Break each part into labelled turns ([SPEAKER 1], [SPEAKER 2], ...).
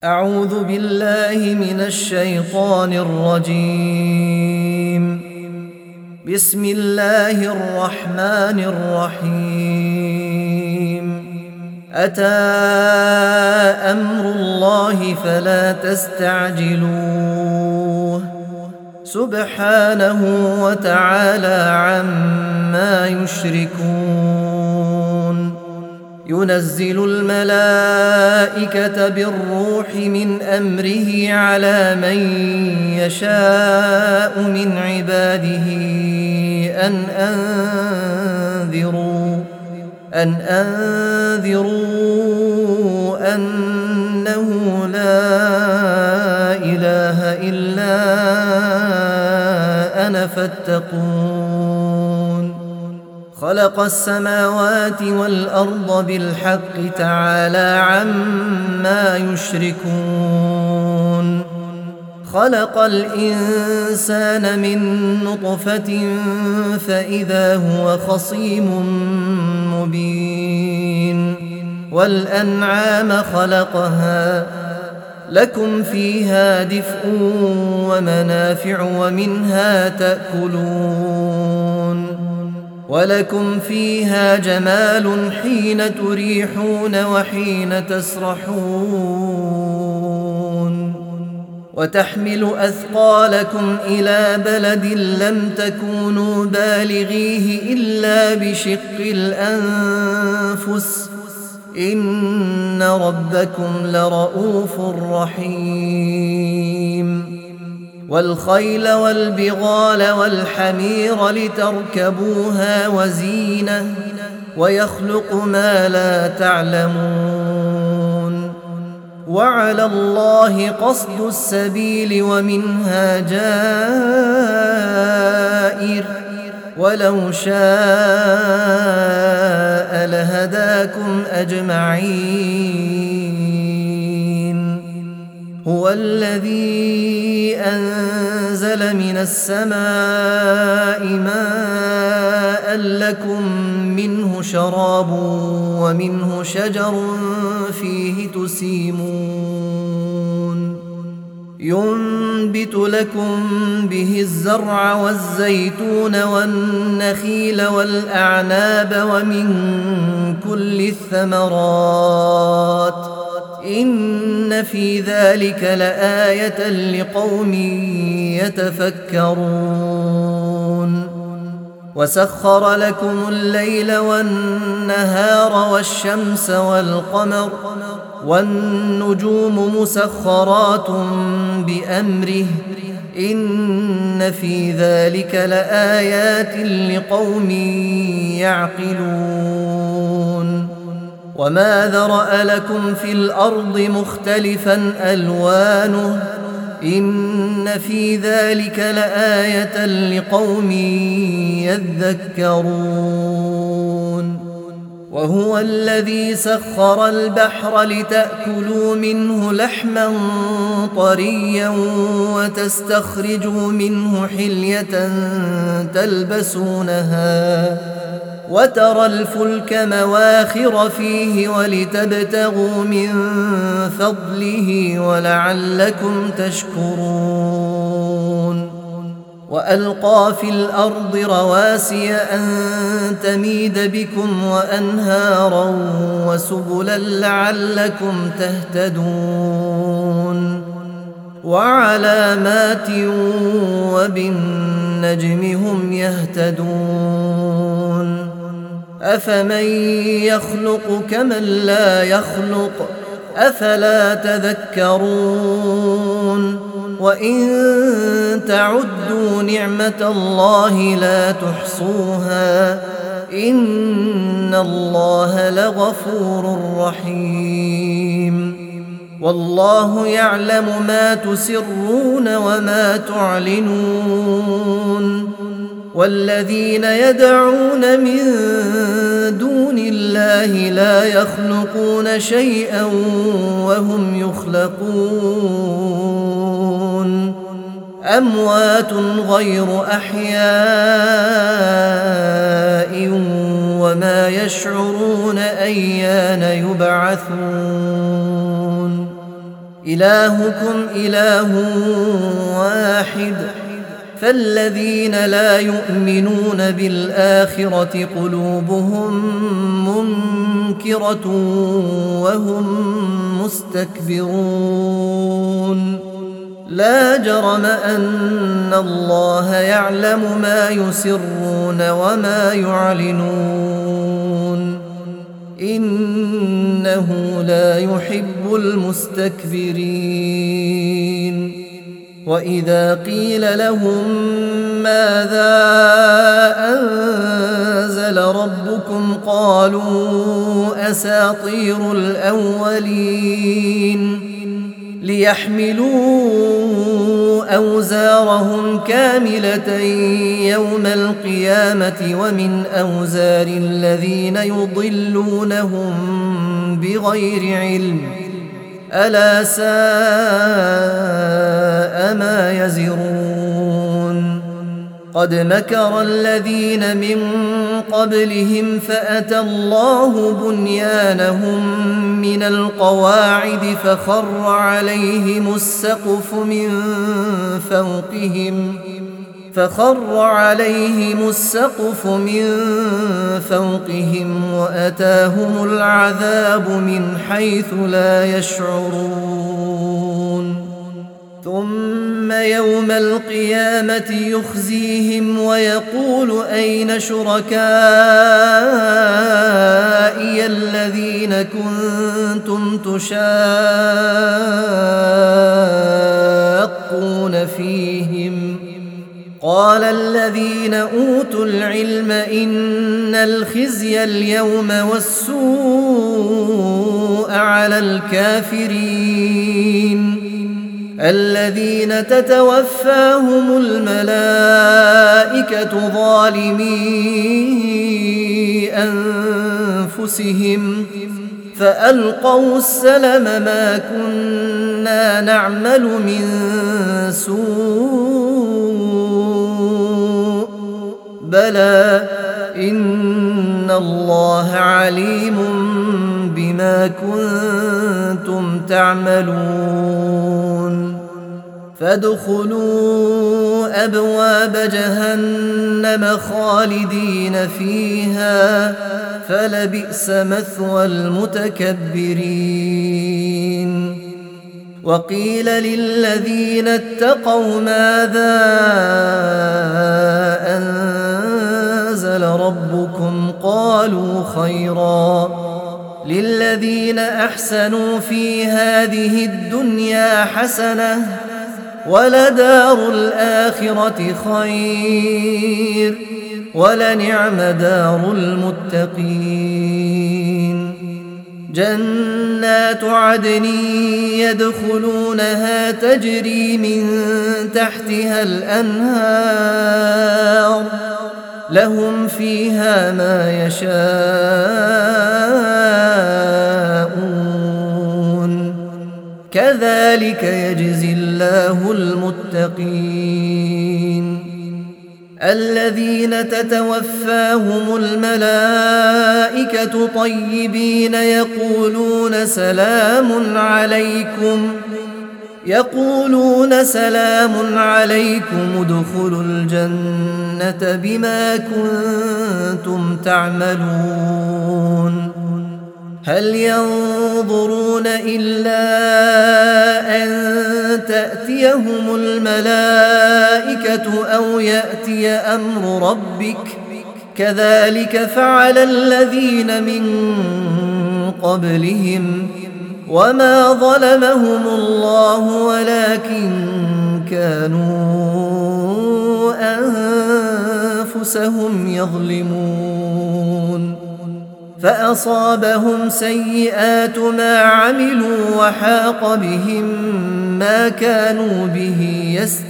[SPEAKER 1] أعوذ بالله من الشيطان الرجيم. بسم الله الرحمن الرحيم. أتى أمر الله فلا تستعجلوه سبحانه وتعالى عما يشركون. ينزل الملائكة بالروح من أمره على من يشاء من عباده أن أنذروا أنه لا إله إلا أنا فاتقون. خلق السماوات والأرض بالحق تعالى عما يشركون. خلق الإنسان من نطفة فإذا هو خصيم مبين. والأنعام خلقها لكم فيها دفء ومنافع ومنها تأكلون. ولكم فيها جمال حين تريحون وحين تسرحون. وتحمل أثقالكم إلى بلد لم تكونوا بالغيه إلا بشق الأنفس إن ربكم لرؤوف رحيم. والخيل والبغال والحمير لتركبوها وزينة ويخلق ما لا تعلمون. وعلى الله قصد السبيل ومنها جائر ولو شاء لهداكم أجمعين. هو الذي أنزل من السماء ماء لكم منه شراب ومنه شجر فيه تسيمون. ينبت لكم به الزرع والزيتون والنخيل والأعناب ومن كل الثمرات إن في ذلك لآية لقوم يتفكرون. وسخر لكم الليل والنهار والشمس والقمر والنجوم مسخرات بأمره إن في ذلك لآيات لقوم يعقلون. وما ذرأ لكم في الأرض مختلفا ألوانه إن في ذلك لآية لقوم يذكرون. وهو الذي سخر البحر لتأكلوا منه لحما طريا وتستخرجوا منه حلية تلبسونها وترى الفلك مواخر فيه ولتبتغوا من فضله ولعلكم تشكرون. وألقى في الأرض رواسي أن تميد بكم وأنهارا وسبلا لعلكم تهتدون. وعلامات وبالنجم هم يهتدون. أفمن يخلق كمن لا يخلق أفلا تذكرون. وإن تعدوا نعمة الله لا تحصوها إن الله لغفور رحيم. والله يعلم ما تسرون وما تعلنون. والذين يدعون من دون الله لا يخلقون شيئا وهم يخلقون. أموات غير أحياء وما يشعرون أيان يبعثون. إلهكم إله واحد فالذين لا يؤمنون بالآخرة قلوبهم منكرة وهم مستكبرون لا جرم أن الله يعلم ما يسرون وما يعلنون إنه لا يحب المستكبرين وإذا قيل لهم ماذا أنزل ربكم قالوا أساطير الأولين ليحملوا أوزارهم كاملة يوم القيامة ومن أوزار الذين يضلونهم بغير علم ألا ساء ما يزرون قد مكر الذين من قبلهم فأتى الله بنيانهم من القواعد فخر عليهم السقف من فوقهم وأتاهم العذاب من حيث لا يشعرون ثم يوم القيامة يخزيهم ويقول أين شركائي الذين كنتم تشاقون فيهم قال الذين أوتوا العلم إن الخزي اليوم والسوء على الكافرين الذين تتوفاهم الملائكة ظالمي أنفسهم فألقوا السلم ما كنا نعمل من سوء بلى إن الله عليم بما كنتم تعملون فادخلوا أبواب جهنم خالدين فيها فلبئس مثوى المتكبرين وقيل للذين اتقوا ماذا أنزل ربكم قالوا خيرا للذين أحسنوا في هذه الدنيا حسنة ولدار الآخرة خير ولنعم دار المتقين جنات عدن يدخلونها تجري من تحتها الأنهار لهم فيها ما يشاءون كذلك يجزي الله المتقين الذين تتوفاهم الملائكة طيبين يقولون سلام عليكم ادخلوا الجنة بما كنتم تعملون هل ينظرون إلا أن تأتيهم الملائكة أو يأتي أمر ربك كذلك فعل الذين من قبلهم وما ظلمهم الله ولكن كانوا أنفسهم يظلمون فأصابهم سيئات ما عملوا وحاق بهم ما كانوا به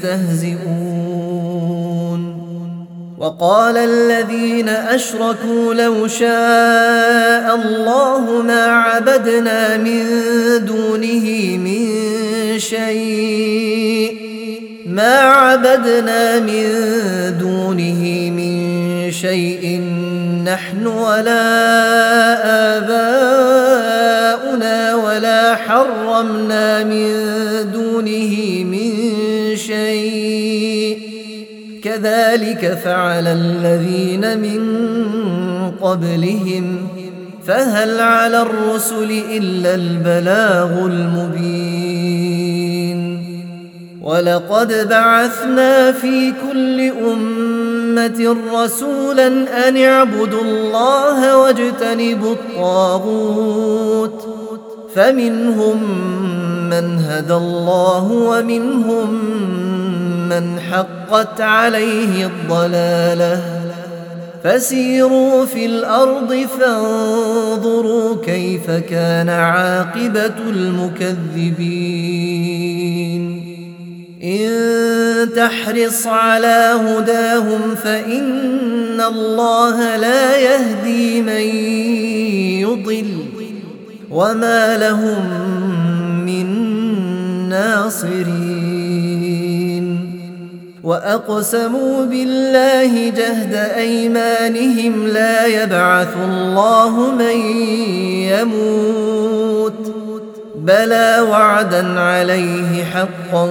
[SPEAKER 1] يستهزئون وقال الذين أشركوا لو شاء الله ما عبدنا من دونه من شيء نحن ولا آباؤنا ولا حرمنا من دونه من شيء كذلك فعل الذين من قبلهم فهل على الرسل إلا البلاغ المبين ولقد بعثنا في كل أمة رسولا أن اعبدوا الله واجتنبوا الطاغوت فمنهم من هدى الله ومنهم من حقت عليه الضلالة فسيروا في الأرض فانظروا كيف كان عاقبة المكذبين إن تحرص على هداهم فإن الله لا يهدي من يضل وما لهم من ناصرين وأقسموا بالله جهد أيمانهم لا يبعث الله من يموت بلى وعدا عليه حقا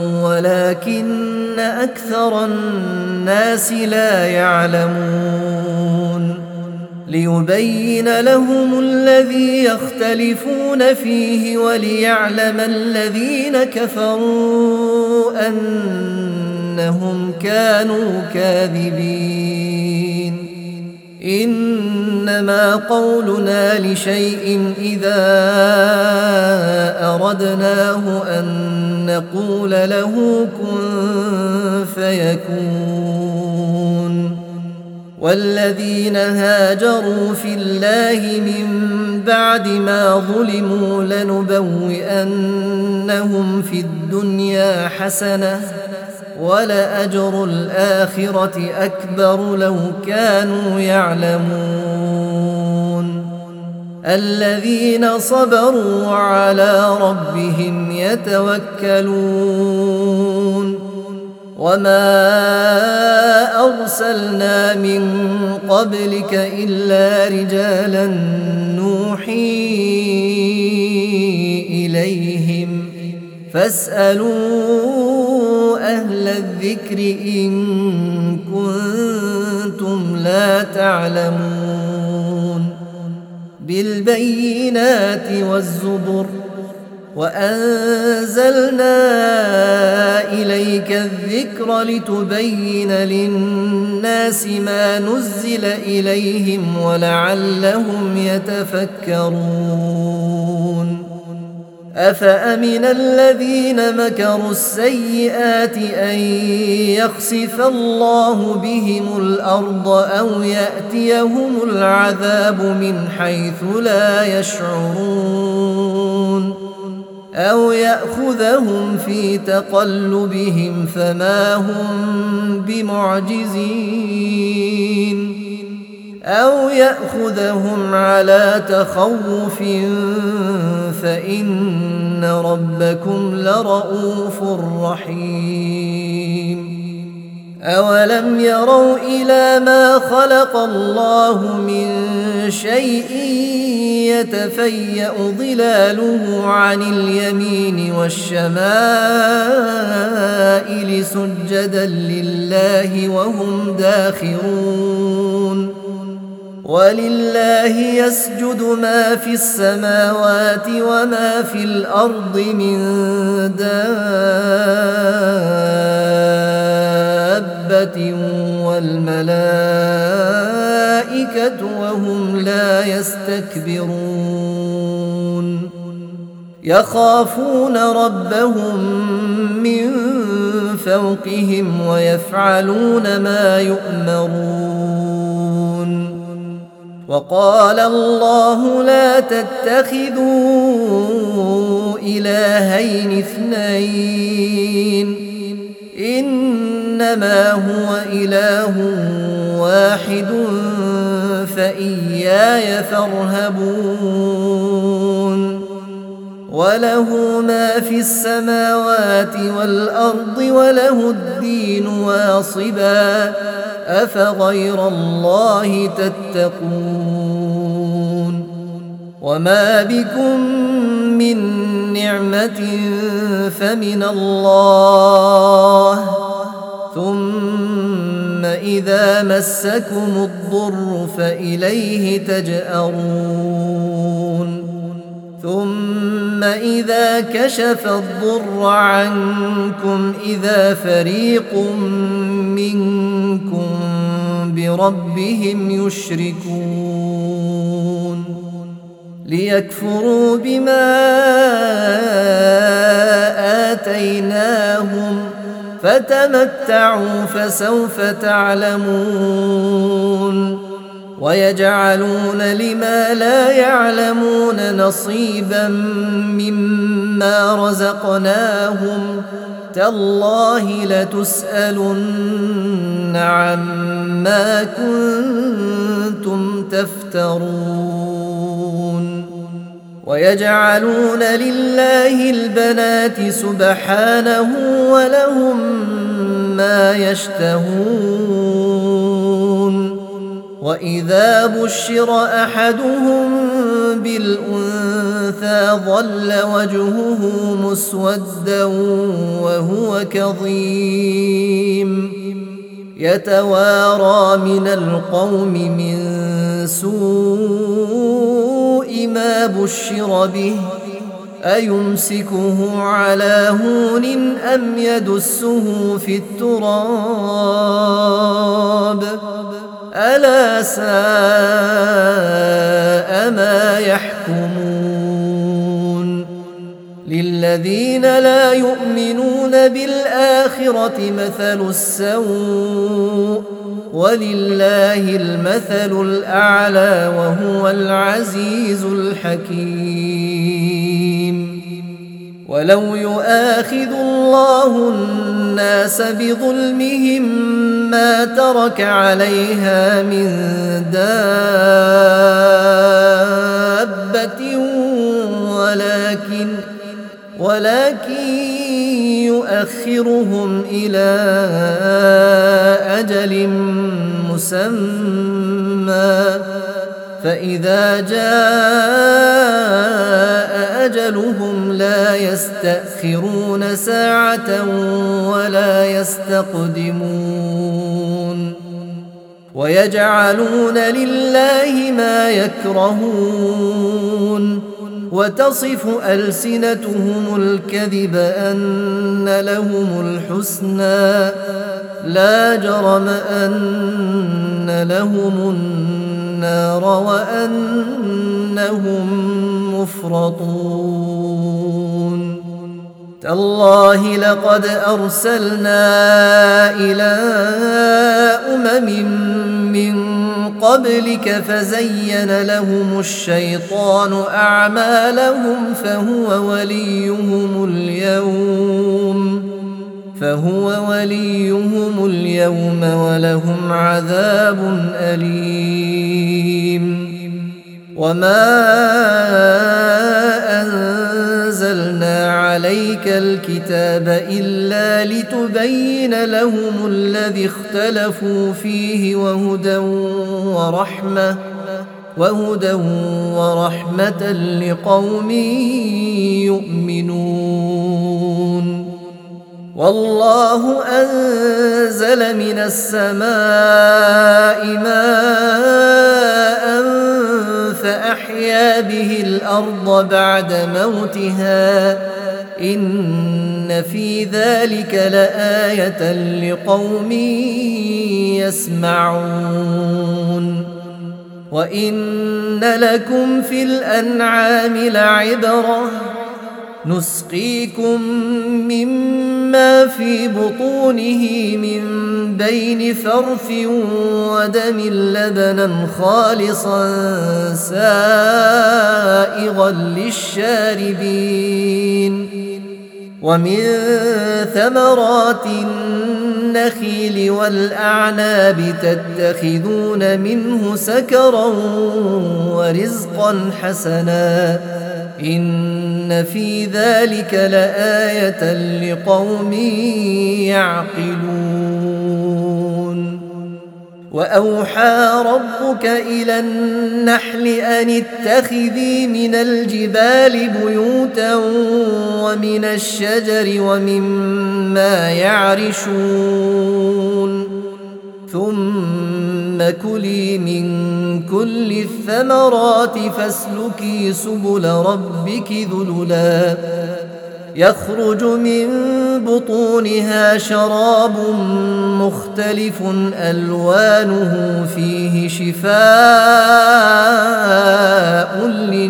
[SPEAKER 1] ولكن أكثر الناس لا يعلمون ليبين لهم الذي يختلفون فيه وليعلم الذين كفروا أنهم كانوا كاذبين إنما قولنا لشيء إذا أردناه أن نقول له كن فيكون والذين هاجروا في الله من بعد ما ظلموا لنبوئنهم في الدنيا حسنة ولأجر الآخرة أكبر لو كانوا يعلمون الذين صبروا على ربهم يتوكلون وما أرسلنا من قبلك إلا رجالا نوحي إليهم فاسألوا أهل الذكر إن كنتم لا تعلمون بالبينات والزبر وأنزلنا إليك الذكر لتبين للناس ما نزل إليهم ولعلهم يتفكرون أفأمن الذين مكروا السيئات أن يخسف الله بهم الأرض أو يأتيهم العذاب من حيث لا يشعرون أو يأخذهم في تقلبهم فما هم بمعجزين أو يأخذهم على تخوف فإن ربكم لرؤوف رحيم أولم يروا إلى ما خلق الله من شيء يتفيأ ظلاله عن اليمين والشمائل سجدا لله وهم داخرون ولله يسجد ما في السماوات وما في الأرض من دابة والملائكة وهم لا يستكبرون يخافون ربهم من فوقهم ويفعلون ما يؤمرون وقال الله لا تتخذوا إلهين اثنين إنما هو إله واحد فإياي فارهبون وله ما في السماوات والأرض وله الدين واصبا أفغير الله تتقون وما بكم من نعمة فمن الله ثم إذا مسكم الضر فإليه تجأرون ثم إذا كشف الضر عنكم إذا فريق منكم بربهم يشركون ليكفروا بما آتيناهم فتمتعوا فسوف تعلمون ويجعلون لما لا يعلمون نصيبا مما رزقناهم تالله لتسألن عما كنتم تفترون ويجعلون لله البنات سبحانه ولهم ما يشتهون وإذا بشر أحدهم بالأنثى ظل وجهه مسودا وهو كظيم يتوارى من القوم من سوء ما بشر به أيمسكه على هون أم يدسه في التراب ألا ساء ما يحكمون للذين لا يؤمنون بالآخرة مثل السوء ولله المثل الأعلى وهو العزيز الحكيم ولو يؤاخذ الله الناس بظلمهم ما ترك عليها من دابة ولكن يؤخرهم إلى أجل مسمى فإذا جاء أجلهم لا يستأخرون ساعة ولا يستقدمون ويجعلون لله ما يكرهون وتصف ألسنتهم الكذب أن لهم الحسنى لا جرم أن لهم النار وأنهم مفرطون تالله لقد أرسلنا إلى من قبلك فزين لهم الشيطان أعمالهم فهو وليهم اليوم ولهم عذاب أليم وما أنزلنا عليك الكتاب إلا لتبين لهم الذي اختلفوا فيه وهدى ورحمة لقوم يؤمنون والله أنزل من السماء ماء فأحيا به الأرض بعد موتها إن في ذلك لآية لقوم يسمعون وإن لكم في الأنعام لعبرة نسقيكم مما في بطونه من بين فرث ودم لبنا خالصا سائغا للشاربين ومن ثمرات النخيل والأعناب تتخذون منه سكرا ورزقا حسنا إن في ذلك لآية لقوم يعقلون وأوحى ربك إلى النحل أن اتخذي من الجبال بيوتا ومن الشجر ومما يعرشون ثم كلي من كل الثمرات فاسلكي سبل ربك ذللا يخرج من بطونها شراب مختلف ألوانه فيه شفاء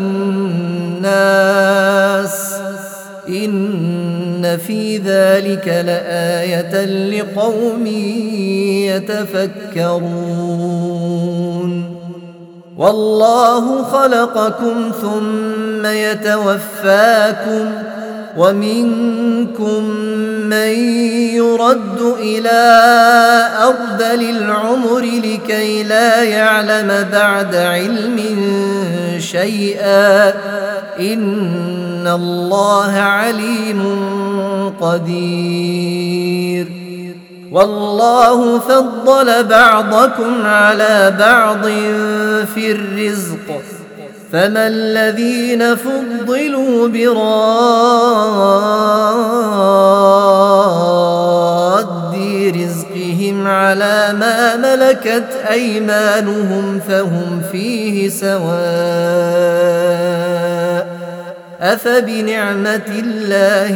[SPEAKER 1] للناس إن في ذلك لآية لقوم يتفكرون والله خلقكم ثم يتوفاكم ومنكم من يرد إلى أرذل العمر لكي لا يعلم بعد علم شيئا إن الله عليم قدير والله فضل بعضكم على بعض في الرزق فما الذين فضلوا براد رزقهم على ما ملكت أيمانهم فهم فيه سواء أفبنعمة الله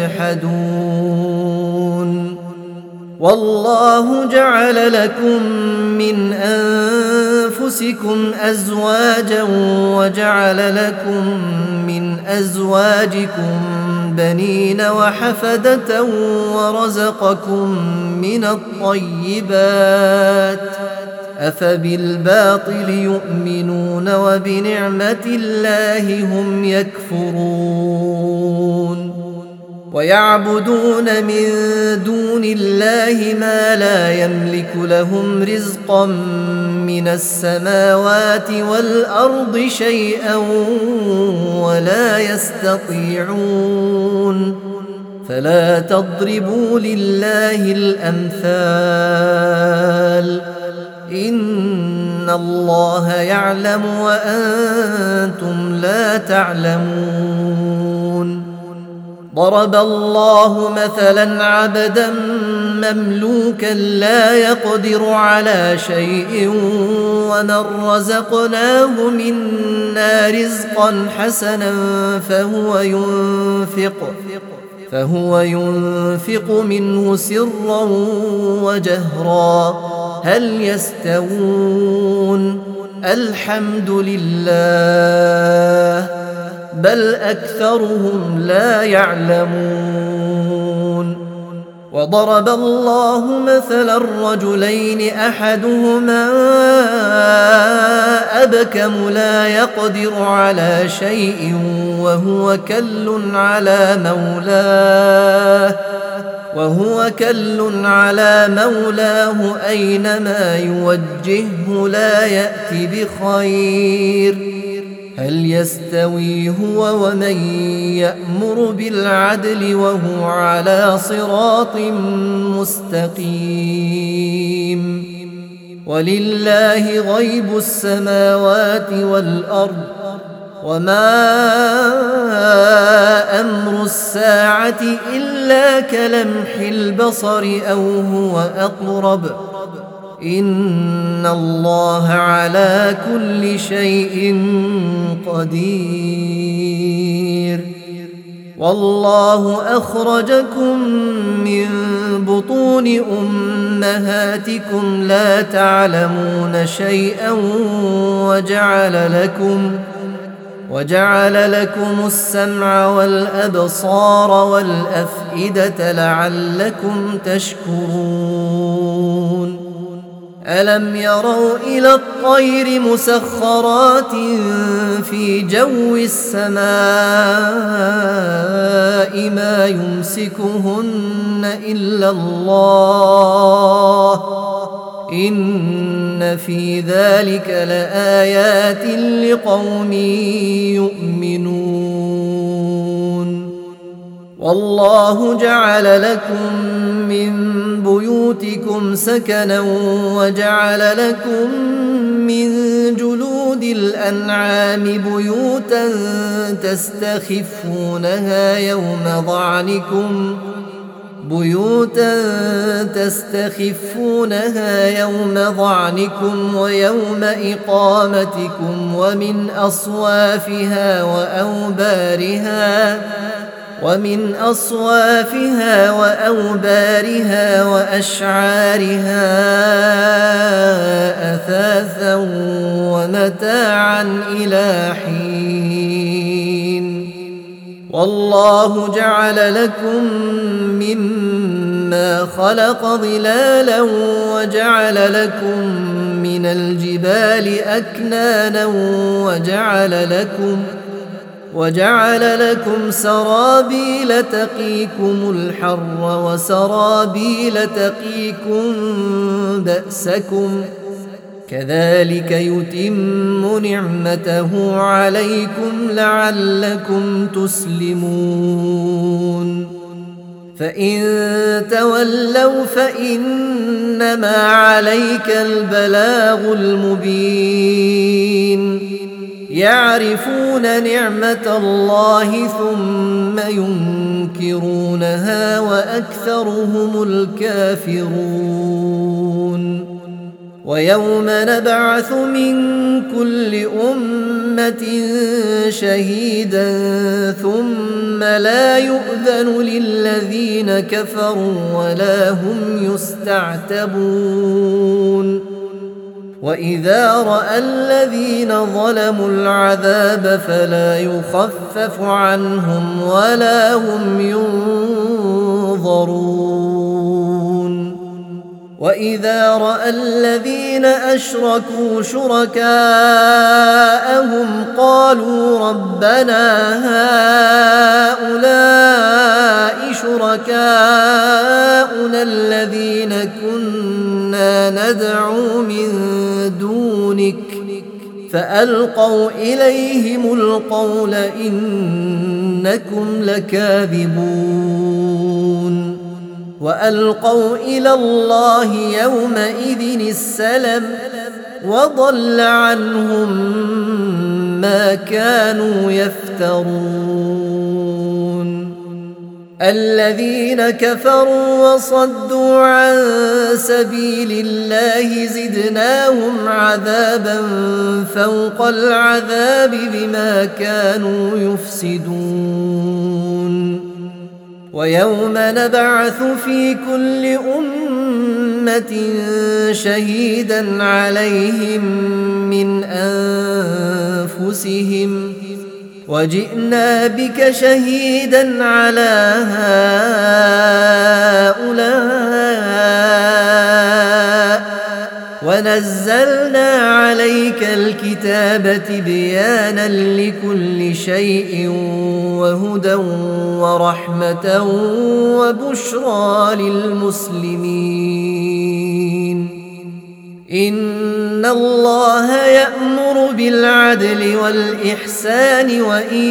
[SPEAKER 1] يجحدون والله جعل لكم من أنفسكم أزواجا وجعل لكم من أزواجكم بنين وحفدة ورزقكم من الطيبات أفبالباطل يؤمنون وبنعمة الله هم يكفرون ويعبدون من دون الله ما لا يملك لهم رزقا من السماوات والأرض شيئا ولا يستطيعون فلا تضربوا لله الأمثال إن الله يعلم وأنتم لا تعلمون ضرب الله مثلا عبدا مملوكا لا يقدر على شيء ومن رزقناه منا رزقا حسنا فهو ينفق منه سرا وجهرا هل يستوون الحمد لله بل أكثرهم لا يعلمون وضرب الله مثلا رجلين أحدهما أبكم لا يقدر على شيء وهو كل على مولاه أينما يوجهه لا يأتي بخير هل يستوي هو ومن يأمر بالعدل وهو على صراط مستقيم ولله غيب السماوات والأرض وما أمر الساعة إلا كلمح البصر أو هو أقرب إن الله على كل شيء قدير والله أخرجكم من بطون أمهاتكم لا تعلمون شيئا وجعل لكم السمع والأبصار والأفئدة لعلكم تشكرون ألم يروا إلى الطير مسخرات في جو السماء ما يمسكهن إلا الله إن في ذلك لآيات لقوم يؤمنون والله جعل لكم من بيوتكم سكنا وجعل لكم من جلود الأنعام بيوتا تستخفونها يوم ضعنكم ويوم إقامتكم ومن أصوافها وأوبارها وأشعارها أثاثا ومتاعا إلى حين والله جعل لكم مما خلق ظلالا وجعل لكم من الجبال أكنانا وجعل لكم سرابيل تقيكم الحر وسرابيل تقيكم بأسكم كذلك يتم نعمته عليكم لعلكم تسلمون فإن تولوا فإنما عليك البلاغ المبين يعرفون نعمة الله ثم ينكرونها وأكثرهم الكافرون ويوم نبعث من كل أمة شهيدا ثم لا يؤذن للذين كفروا ولا هم يستعتبون وإذا رأى الذين ظلموا العذاب فلا يخفف عنهم ولا هم ينظرون وإذا رأى الذين أشركوا شركاءهم قالوا ربنا هؤلاء شركاؤنا الذين كنا ندعو من دونك فألقوا إليهم القول إنكم لكاذبون وألقوا إلى الله يومئذ السلم وضل عنهم ما كانوا يفترون الذين كفروا وصدوا عن سبيل الله زدناهم عذابا فوق العذاب بما كانوا يفسدون ويوم نبعث في كل أمة شهيدا عليهم من أنفسهم وجئنا بك شهيدا على هؤلاء ونزلنا عليك الكتاب تبيانا لكل شيء وهدى ورحمة وبشرى للمسلمين إن الله يأمر بالعدل والإحسان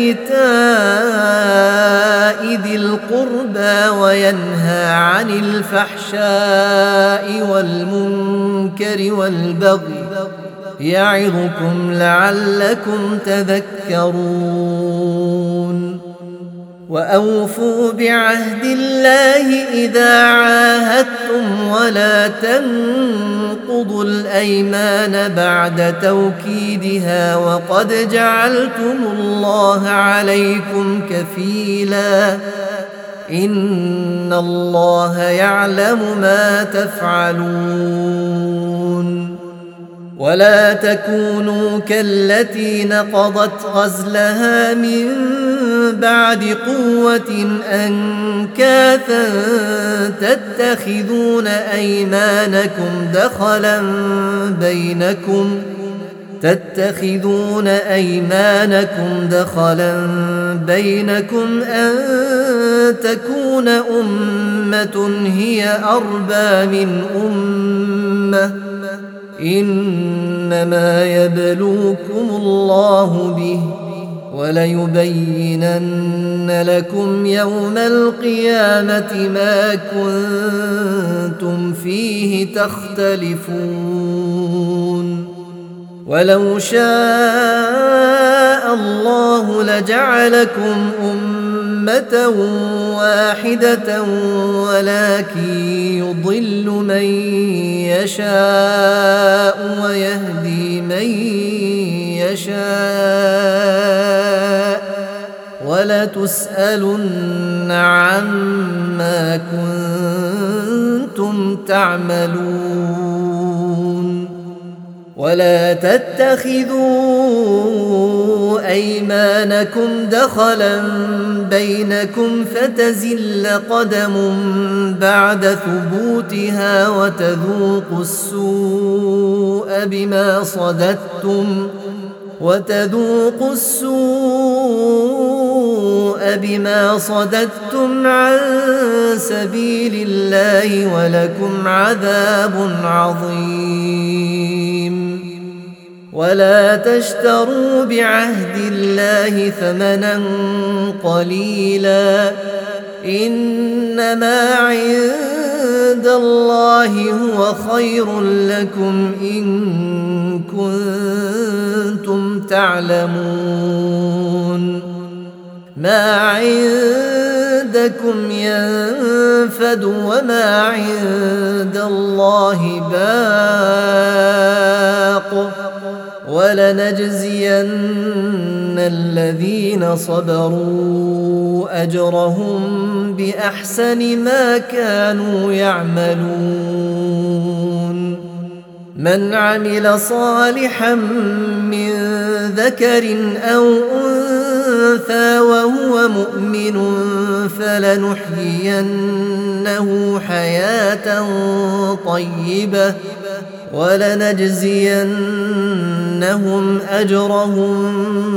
[SPEAKER 1] وإيتاء ذي القربى وينهى عن الفحشاء والمنكر والبغي يعظكم لعلكم تذكرون وأوفوا بعهد الله إذا عاهدتم ولا تنقضوا الأيمان بعد توكيدها وقد جعلتم الله عليكم كفيلا إن الله يعلم ما تفعلون ولا تكونوا كالتي نقضت غزلها من بعد قوة أنكاثا تتخذون أيمانكم دخلا بينكم أن تكون أمة هي أربى من أمة إنما يبلوكم الله به وليبينن لكم يوم القيامة ما كنتم فيه تختلفون ولو شاء الله لجعلكم أمة واحدة ولكن يضل من يشاء ويهدي من يشاء ولتسألن عما كنتم تعملون ولا تتخذوا أيمانكم دخلا بينكم فتزل قدم بعد ثبوتها وتذوقوا السوء بما صددتم عن سبيل الله ولكم عذاب عظيم ولا تشتروا بعهد الله ثمنا قليلا إنما عند الله هو خير لكم إن كنتم تعلمون ما عندكم ينفد وما عند الله باق ولنجزين الذين صبروا أجرهم بأحسن ما كانوا يعملون من عمل صالحا من ذكر أو أنثى وهو مؤمن فلنحيينه حياة طيبة ولنجزينهم أجرهم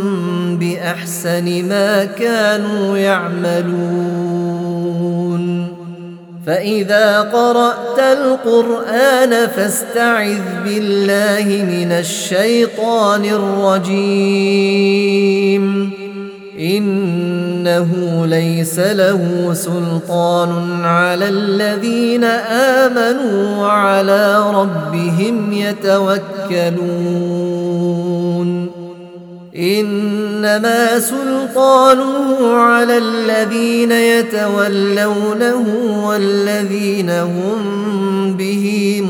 [SPEAKER 1] بأحسن ما كانوا يعملون فإذا قرأت القرآن فاستعذ بالله من الشيطان الرجيم إنه ليس له سلطان على الذين آمنوا وعلى ربهم يتوكلون إنما سلطانه على الذين يتولونه والذين هم به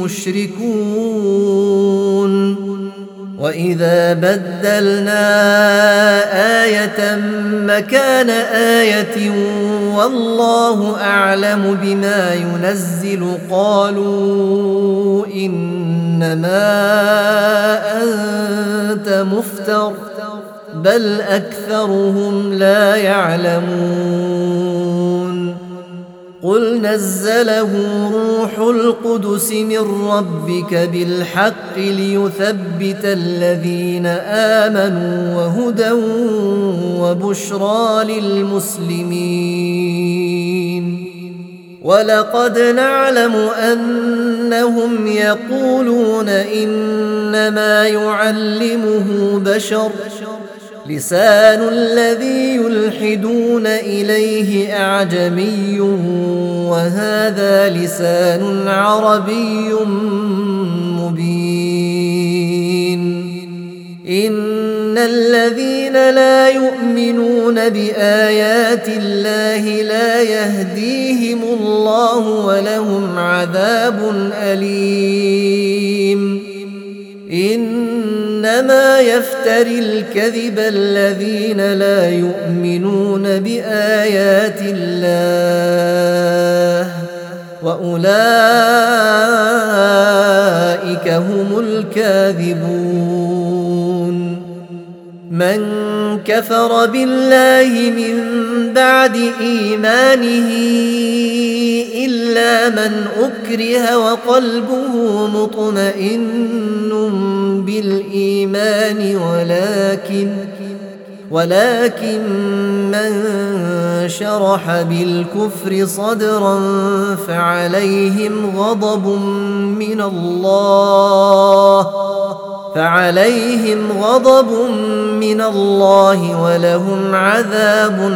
[SPEAKER 1] مشركون وإذا بدلنا آية مكان آية والله أعلم بما ينزل قالوا إنما أنت مفتر بل أكثرهم لا يعلمون قل نزله روح القدس من ربك بالحق ليثبت الذين آمنوا وهدى وبشرى للمسلمين ولقد نعلم أنهم يقولون إنما يعلمه بشر لسان الذي يلحدون إليه أعجمي وهذا لسان عربي مبين إن الذين لا يؤمنون بآيات الله لا يهديهم الله ولهم عذاب أليم إنما يفتري الكذب الذين لا يؤمنون بآيات الله وأولئك هم الكاذبون من كفر بالله من بعد إيمانه إلا من أكره وقلبه مطمئن بالإيمان ولكن من شرح بالكفر صدرا فعليهم غضب من الله فعليهم غضب من الله ولهم عذاب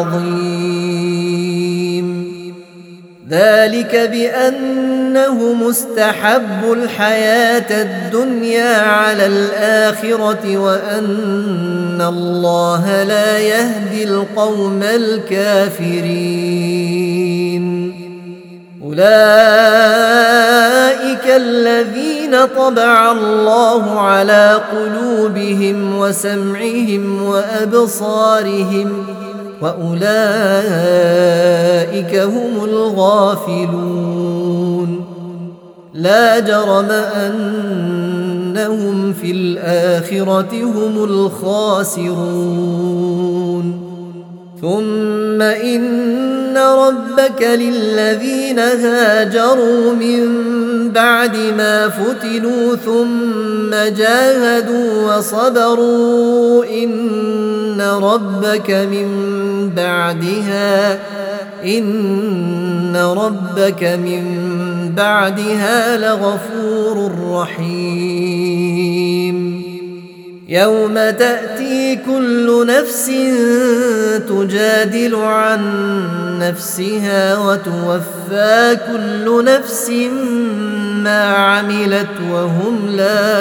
[SPEAKER 1] عظيم. ذلك بأنه مستحب الحياة الدنيا على الآخرة وأن الله لا يهدي القوم الكافرين. أولئك الذين طبع الله على قلوبهم وسمعهم وأبصارهم وأولئك هم الغافلون. لا جرم أنهم في الآخرة هم الخاسرون. ثم إن ربك للذين هاجروا من بعد ما فتنوا ثم جاهدوا وصبروا إن ربك من بعدها لغفور رحيم. يوم تأتي كل نفس تجادل عن نفسها وتوفى كل نفس ما عملت وهم لا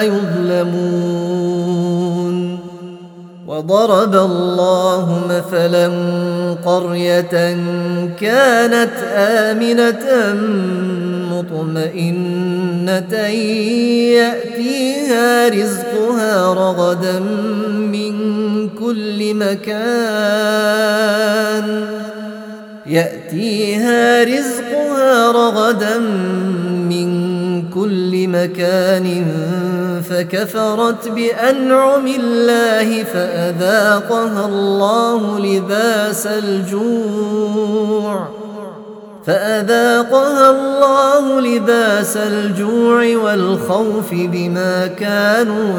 [SPEAKER 1] يظلمون. وضرب الله مثلا قرية كانت آمنة مطمئنة يأتيها رزقها رغدا من كل مكان فكفرت بأنعم الله فأذاقها الله لباس الجوع والخوف بما كانوا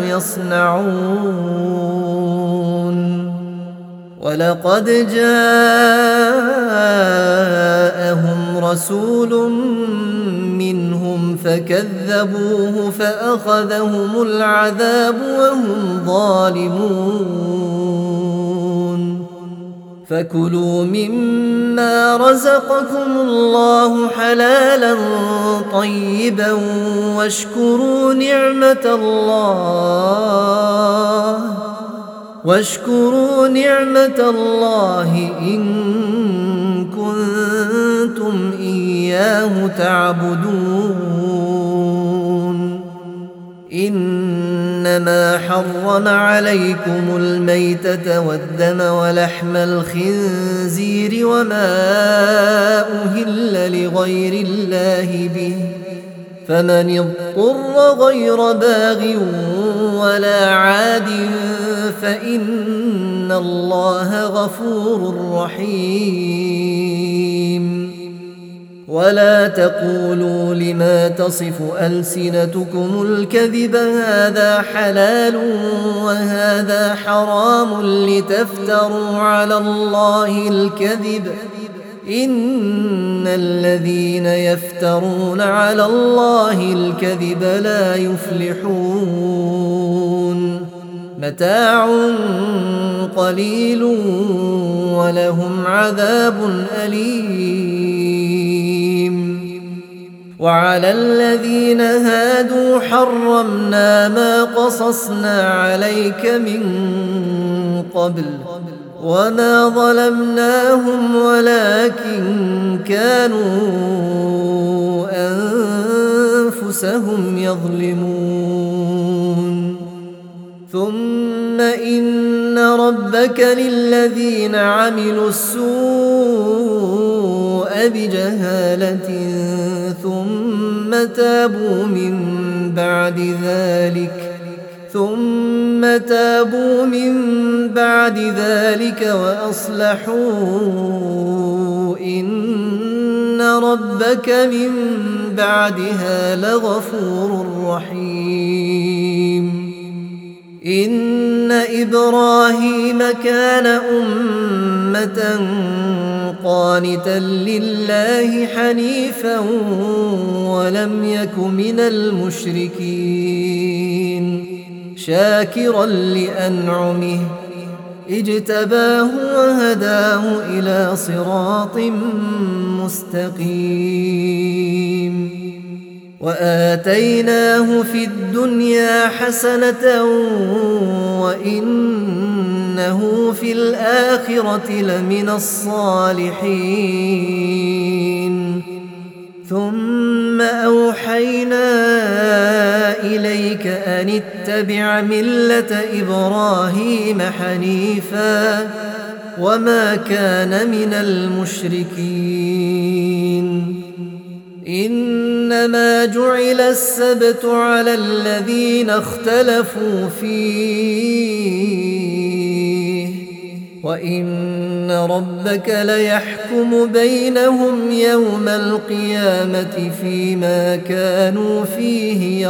[SPEAKER 1] يصنعون. ولقد جاءهم رسول منهم فكذبوه فأخذهم العذاب وهم ظالمون. فكلوا مما رزقكم الله حلالا طيبا واشكروا نعمة الله إن كنتم إياه تعبدون. إنما حرم عليكم الميتة والدم ولحم الخنزير وما أهل لغير الله به فمن اضطر غير باغ ولا عاد فإن الله غفور رحيم. ولا تقولوا لما تصف ألسنتكم الكذب هذا حلال وهذا حرام لتفتروا على الله الكذب إن الذين يفترون على الله الكذب لا يفلحون. متاع قليل ولهم عذاب أليم. وعلى الذين هادوا حرمنا ما قصصنا عليك من قبل وما ظلمناهم ولكن كانوا أنفسهم يظلمون. ثم إن ربك للذين عملوا السوء بجهالة ثم تابوا من بعد ذلك وأصلحوا إن ربك من بعدها لغفور رحيم. إن إبراهيم كان أمة قانتا لله حنيفا ولم يك من المشركين. شاكرا لأنعمه اجتباه وهداه إلى صراط مستقيم وآتيناه في الدنيا حسنة وإنه في الآخرة لمن الصالحين ثم أوحينا إليك أن اتبع ملة إبراهيم حنيفا وما كان من المشركين إنما جعل السبت على الذين اختلفوا فيه وإن ربك ليحكم بينهم يوم القيامة فيما كانوا فيه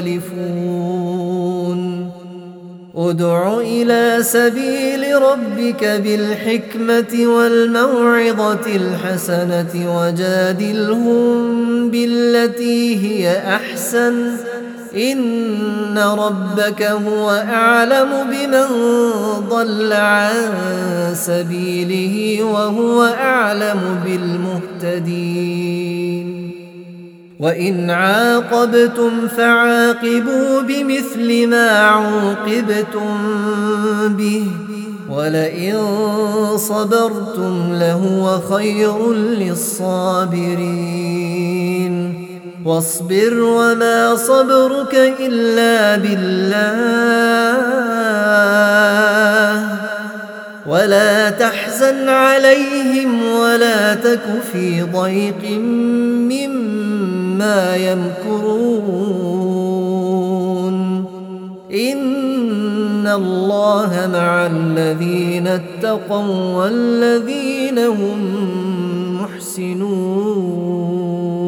[SPEAKER 1] يختلفون ادع إلى سبيل ربك بالحكمة والموعظة الحسنة وجادلهم بالتي هي أحسن إن ربك هو أعلم بمن ضل عن سبيله وهو أعلم بالمهتدين وإن عاقبتم فعاقبوا بمثل ما عوقبتم به ولئن صبرتم لهو خير للصابرين واصبر وما صبرك إلا بالله ولا تحزن عليهم ولا تك في ضيق مما يمكرون إن الله مع الذين اتقوا والذين هم محسنون